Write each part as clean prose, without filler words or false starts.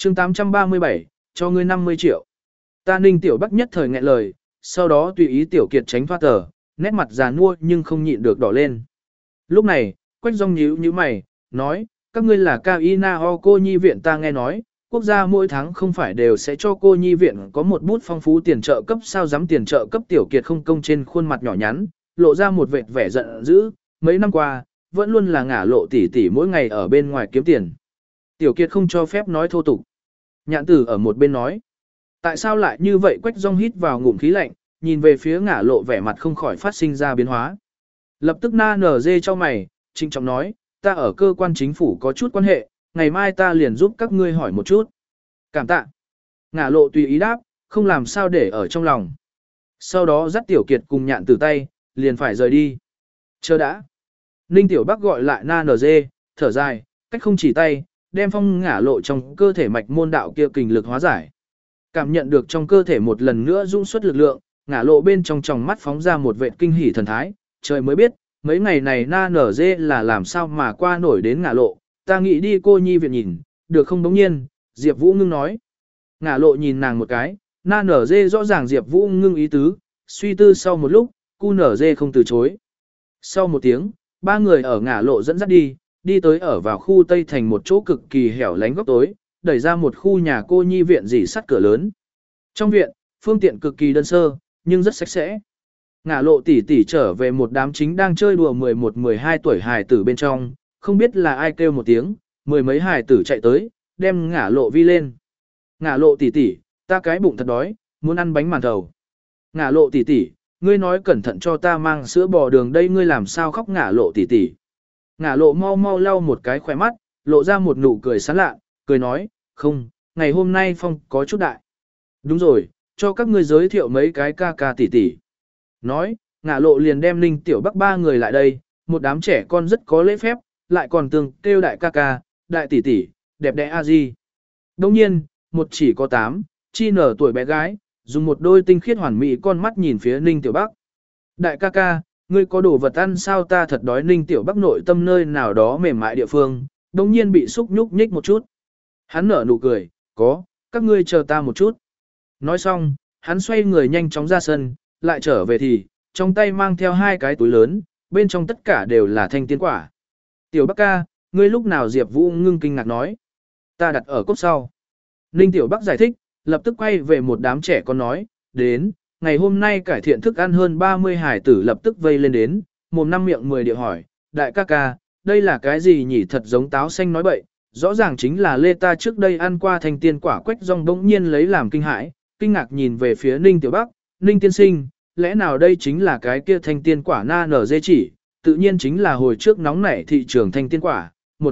chương 837, cho ngươi 50 triệu. Ta Ninh Tiểu Bắc nhất thời nghẹn lời, sau đó tùy ý Tiểu Kiệt tránh thoát tờ, nét mặt già nua nhưng không nhịn được đỏ lên. Lúc này, Quách Dung nhíu nhíu mày, nói, các ngươi là Cao Y Na Ho cô nhi viện ta nghe nói, quốc gia mỗi tháng không phải đều sẽ cho cô nhi viện có một bút phong phú tiền trợ cấp sao dám tiền trợ cấp. Tiểu Kiệt không công trên khuôn mặt nhỏ nhắn, lộ ra một vệt vẻ giận dữ, mấy năm qua, vẫn luôn là ngả lộ tỷ tỷ mỗi ngày ở bên ngoài kiếm tiền. Tiểu Kiệt không cho phép nói thô tục. Nhạn Tử ở một bên nói, tại sao lại như vậy? Quách Dung hít vào ngụm khí lạnh, nhìn về phía ngả lộ vẻ mặt không khỏi phát sinh ra biến hóa. Lập tức na nở dê cho mày, trịnh trọng nói, ta ở cơ quan chính phủ có chút quan hệ, ngày mai ta liền giúp các ngươi hỏi một chút. Cảm tạ. Ngả lộ tùy ý đáp, không làm sao để ở trong lòng. Sau đó dắt Tiểu Kiệt cùng Nhạn Tử tay, liền phải rời đi. Chờ đã. Ninh Tiểu Bắc gọi lại na nở dê, thở dài, cách không chỉ tay, đem phong ngả lộ trong cơ thể mạch môn đạo kia kình lực hóa giải. Cảm nhận được trong cơ thể một lần nữa dung xuất lực lượng, ngả lộ bên trong tròng mắt phóng ra một vệt kinh hỉ thần thái, trời mới biết, mấy ngày này na nở dê là làm sao mà qua nổi đến ngả lộ, ta nghĩ đi cô nhi viện nhìn, được không? Bỗng nhiên, Diệp Vũ Ngưng nói. Ngả lộ nhìn nàng một cái, na nở dê rõ ràng Diệp Vũ Ngưng ý tứ, suy tư sau một lúc, cu nở dê không từ chối. Sau một tiếng, ba người ở ngả lộ dẫn dắt đi tới ở vào khu Tây Thành một chỗ cực kỳ hẻo lánh góc tối, đẩy ra một khu nhà cô nhi viện rỉ sắt cửa lớn. Trong viện, phương tiện cực kỳ đơn sơ, nhưng rất sạch sẽ. Ngả lộ tỷ tỷ trở về một đám chính đang chơi đùa 11-12 tuổi hài tử bên trong, không biết là ai kêu một tiếng, mười mấy hài tử chạy tới, đem ngả lộ vi lên. Ngả lộ tỷ tỷ, ta cái bụng thật đói, muốn ăn bánh màn thầu. Ngả lộ tỷ tỷ, ngươi nói cẩn thận cho ta mang sữa bò đường đây, ngươi làm sao khóc? Ngả lộ tỷ tỷ. Ngả lộ mau mau lau một cái khóe mắt, lộ ra một nụ cười sán lạ, cười nói, không, ngày hôm nay phong có chút đại. Đúng rồi, cho các ngươi giới thiệu mấy cái ca ca tỷ tỷ. Nói, ngả lộ liền đem Ninh Tiểu Bắc ba người lại đây, một đám trẻ con rất có lễ phép, lại còn tương kêu đại ca ca, đại tỷ tỷ, đẹp đẽ a di. Đồng nhiên, một chỉ có 8, chi nở tuổi bé gái, dùng một đôi tinh khiết hoàn mỹ con mắt nhìn phía Ninh Tiểu Bắc. Đại ca ca, ngươi có đồ vật ăn sao? Ta thật đói. Ninh Tiểu Bắc nội tâm nơi nào đó mềm mại địa phương, đồng nhiên bị xúc nhúc nhích một chút. Hắn nở nụ cười, có, các ngươi chờ ta một chút. Nói xong, hắn xoay người nhanh chóng ra sân, lại trở về thì, trong tay mang theo 2 cái túi lớn, bên trong tất cả đều là thanh tiên quả. Tiểu Bắc ca, ngươi lúc nào? Diệp Vũ Ngưng kinh ngạc nói. Ta đặt ở cốp sau. Ninh Tiểu Bắc giải thích, lập tức quay về một đám trẻ con nói, đến, ngày hôm nay cải thiện thức ăn hơn 30 hải tử lập tức vây lên đến, mồm năm miệng 10 địa hỏi, đại ca ca, đây là cái gì nhỉ? Thật giống táo xanh nói bậy, rõ ràng chính là lê ta trước đây ăn qua thanh tiên quả. Quách Dung bỗng nhiên lấy làm kinh hãi, kinh ngạc nhìn về phía Ninh Tiểu Bắc, Ninh tiên sinh, lẽ nào đây chính là cái kia thanh tiên quả? Na nở dê chỉ, tự nhiên chính là hồi trước nóng nảy thị trường thanh tiên quả,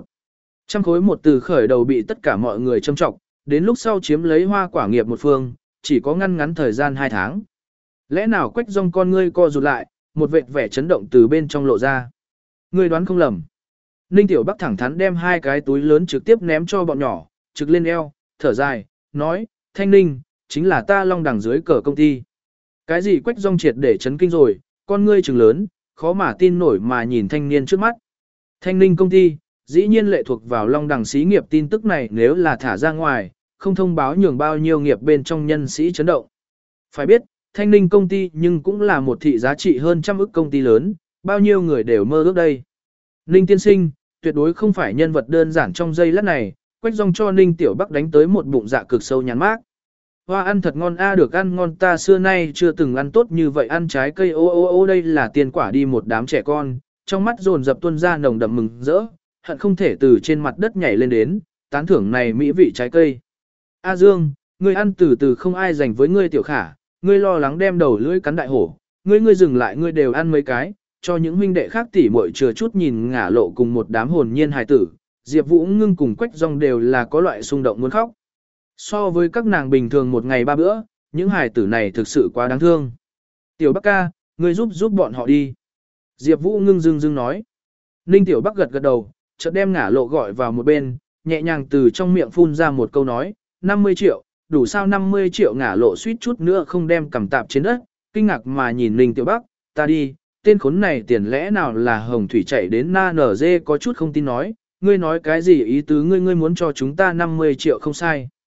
100 khối một từ khởi đầu bị tất cả mọi người châm trọng, đến lúc sau chiếm lấy hoa quả nghiệp một phương, chỉ có ngắn thời gian 2 tháng. Lẽ nào? Quách Dung con ngươi co rụt lại, một vệt vẻ chấn động từ bên trong lộ ra. Ngươi đoán không lầm. Ninh Tiểu Bắc thẳng thắn đem 2 cái túi lớn trực tiếp ném cho bọn nhỏ, trực lên eo, thở dài, nói, Thanh Ninh, chính là ta Long Đằng dưới cờ công ty. Cái gì? Quách Dung triệt để chấn kinh rồi, con ngươi trừng lớn, khó mà tin nổi mà nhìn thanh niên trước mắt. Thanh Ninh công ty, dĩ nhiên lệ thuộc vào Long Đằng xí nghiệp. Tin tức này nếu là thả ra ngoài, không thông báo nhường bao nhiêu nghiệp bên trong nhân sĩ chấn động. Phải biết, Thanh Ninh công ty nhưng cũng là một thị giá trị hơn 100 ức công ty lớn, bao nhiêu người đều mơ ước đây. Ninh tiên sinh, tuyệt đối không phải nhân vật đơn giản. Trong giây lát này, Quách Dung cho Ninh Tiểu Bắc đánh tới một bụng dạ cực sâu nhắn mác. Hoa ăn thật ngon a, được ăn ngon, ta xưa nay chưa từng ăn tốt như vậy, ăn trái cây ô đây là tiên quả đi. Một đám trẻ con, trong mắt dồn dập tuôn ra nồng đậm mừng rỡ, hận không thể từ trên mặt đất nhảy lên đến, tán thưởng này mỹ vị trái cây. A Dương, ngươi ăn từ từ, không ai dành với ngươi. Tiểu Khả, ngươi lo lắng đem đầu lưỡi cắn đại hổ, ngươi dừng lại, ngươi đều ăn mấy cái, cho những huynh đệ khác tỉ muội chừa chút. Nhìn ngả lộ cùng một đám hồn nhiên hài tử, Diệp Vũ Ngưng cùng Quách Dung đều là có loại xung động muốn khóc. So với các nàng bình thường một ngày 3 bữa, những hài tử này thực sự quá đáng thương. Tiểu Bắc ca, ngươi giúp bọn họ đi. Diệp Vũ Ngưng dưng nói. Ninh Tiểu Bắc gật đầu, chợt đem ngả lộ gọi vào một bên, nhẹ nhàng từ trong miệng phun ra một câu nói, 50 triệu, đủ sao? 50 triệu. Ngả lộ suýt chút nữa không đem cầm tạp trên đất, kinh ngạc mà nhìn Ninh Tiểu Bắc, ta đi, tên khốn này tiền lẽ nào là hồng thủy chạy đến? Na nở dê có chút không tin nói, ngươi nói cái gì? Ý tứ ngươi muốn cho chúng ta 50 triệu không sai.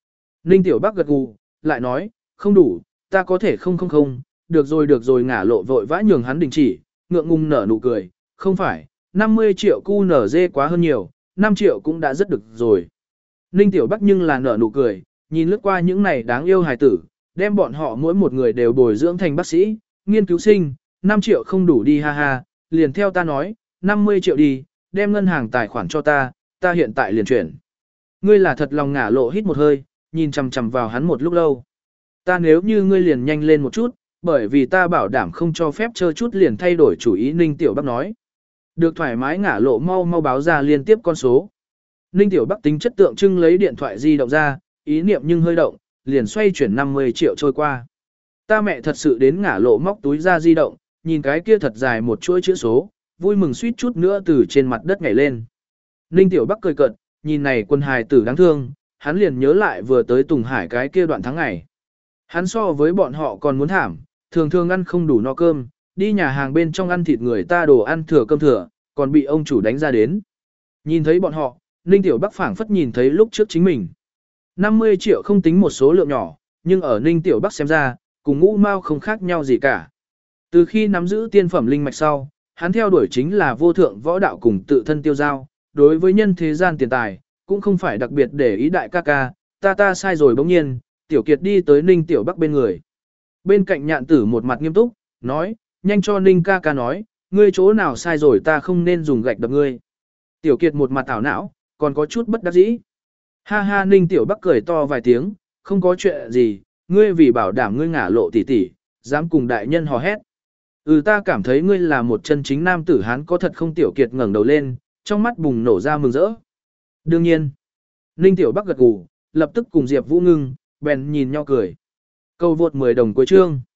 Ninh Tiểu Bắc gật gù, lại nói, không đủ, ta có thể không, được rồi ngả lộ vội vã nhường hắn đình chỉ, ngượng ngùng nở nụ cười, không phải, 50 triệu cu nở dê quá hơn nhiều, 5 triệu cũng đã rất được rồi. Ninh Tiểu Bắc nhưng là nở nụ cười, nhìn lướt qua những này đáng yêu hài tử, đem bọn họ mỗi một người đều bồi dưỡng thành bác sĩ, nghiên cứu sinh, 5 triệu không đủ đi ha ha, liền theo ta nói, 50 triệu đi, đem ngân hàng tài khoản cho ta hiện tại liền chuyển. Ngươi là thật lòng ngả lộ hít một hơi, nhìn chằm chằm vào hắn một lúc lâu. Ta nếu như ngươi liền nhanh lên một chút, bởi vì ta bảo đảm không cho phép chơi chút liền thay đổi chủ ý. Ninh Tiểu Bắc nói. Được thoải mái ngả lộ mau báo ra liên tiếp con số. Ninh Tiểu Bắc tính chất tượng trưng lấy điện thoại di động ra, ý niệm nhưng hơi động, liền xoay chuyển 50 triệu trôi qua. Ta mẹ thật sự đến ngả lộ móc túi ra di động, nhìn cái kia thật dài một chuỗi chữ số, vui mừng suýt chút nữa từ trên mặt đất nhảy lên. Ninh Tiểu Bắc cười cợt, nhìn này quân hài tử đáng thương, hắn liền nhớ lại vừa tới Tùng Hải cái kia đoạn tháng ngày. Hắn so với bọn họ còn muốn thảm, thường thường ăn không đủ no cơm, đi nhà hàng bên trong ăn thịt người ta đồ ăn thừa cơm thừa, còn bị ông chủ đánh ra đến. Nhìn thấy bọn họ, Ninh Tiểu Bắc phảng phất nhìn thấy lúc trước chính mình. 50 triệu không tính một số lượng nhỏ, nhưng ở Ninh Tiểu Bắc xem ra, cùng ngũ mao không khác nhau gì cả. Từ khi nắm giữ tiên phẩm linh mạch sau, hắn theo đuổi chính là vô thượng võ đạo cùng tự thân tiêu giao, đối với nhân thế gian tiền tài, cũng không phải đặc biệt để ý đại ca ca, ta sai rồi. Bỗng nhiên, Tiểu Kiệt đi tới Ninh Tiểu Bắc bên người. Bên cạnh Nhạn Tử một mặt nghiêm túc, nói, nhanh cho Ninh ca ca nói, ngươi chỗ nào sai rồi, ta không nên dùng gạch đập ngươi. Tiểu Kiệt một mặt ảo não, còn có chút bất đắc dĩ. Ha ha, Ninh Tiểu Bắc cười to vài tiếng, không có chuyện gì, ngươi vì bảo đảm ngươi ngả lộ tỷ tỷ, dám cùng đại nhân hò hét. Ta cảm thấy ngươi là một chân chính nam tử hán có thật không? Tiểu Kiệt ngẩng đầu lên, trong mắt bùng nổ ra mừng rỡ. Đương nhiên. Ninh Tiểu Bắc gật gù, lập tức cùng Diệp Vũ Ngưng, bèn nhìn nhau cười. Câu vượt 10 đồng cuối chương.